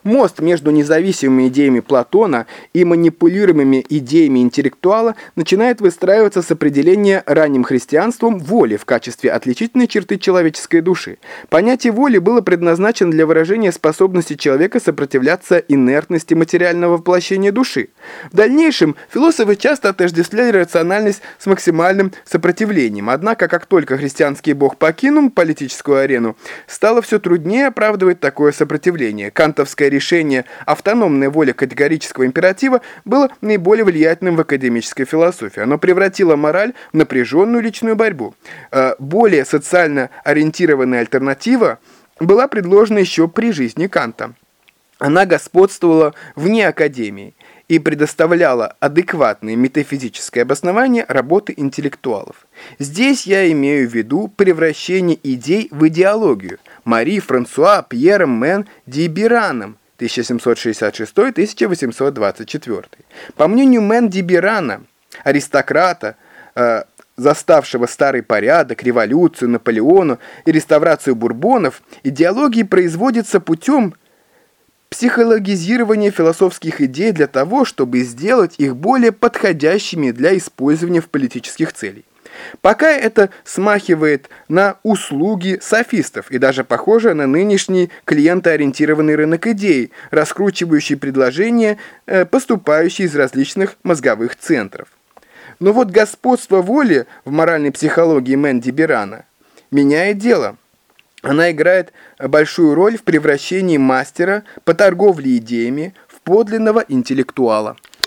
Мост между независимыми идеями Платона и манипулируемыми идеями интеллектуала начинает выстраиваться с определения ранним христианством воли в качестве отличительной черты человеческой души. Понятие воли было предназначено для выражения способности человека сопротивляться инертности материального воплощения души. В дальнейшем философы часто отождествляли рациональность с максимальным сопротивлением. Однако, как только христианский бог покинул политическую арену, стало все труднее оправдывать такое сопротивление. Кантовское решение автономной воли категорического императива было наиболее влиятельным в академической философии. Оно превратило мораль в напряженную личную борьбу. Более социально ориентированная альтернатива была предложена еще при жизни Канта. Она господствовала вне академии и предоставляла адекватное метафизическое обоснование работы интеллектуалов. Здесь я имею в виду превращение идей в идеологию. Мари Франсуа Пьером Мен Дибираном 1766-1824. По мнению Мен Дибирана, аристократа, заставшего старый порядок, революцию, Наполеону и реставрацию бурбонов, идеологии производятся путем психологизирования философских идей для того, чтобы сделать их более подходящими для использования в политических целях. Пока это смахивает на услуги софистов и даже похоже на нынешний клиентоориентированный рынок идей, раскручивающий предложения, поступающие из различных мозговых центров. Но вот господство воли в моральной психологии Мен Дибирана меняет дело. Она играет большую роль в превращении мастера по торговле идеями в подлинного интеллектуала.